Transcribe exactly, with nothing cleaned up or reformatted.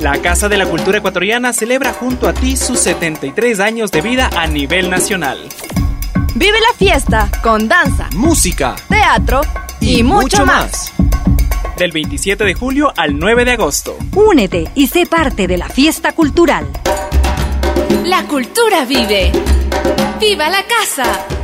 La Casa de la Cultura Ecuatoriana celebra junto a ti sus setenta y tres años de vida a nivel nacional. Vive la fiesta con danza, música, teatro y, y mucho, mucho más. Del veintisiete de julio al nueve de agosto. Únete y sé parte de la fiesta cultural. La cultura vive. ¡Viva la casa!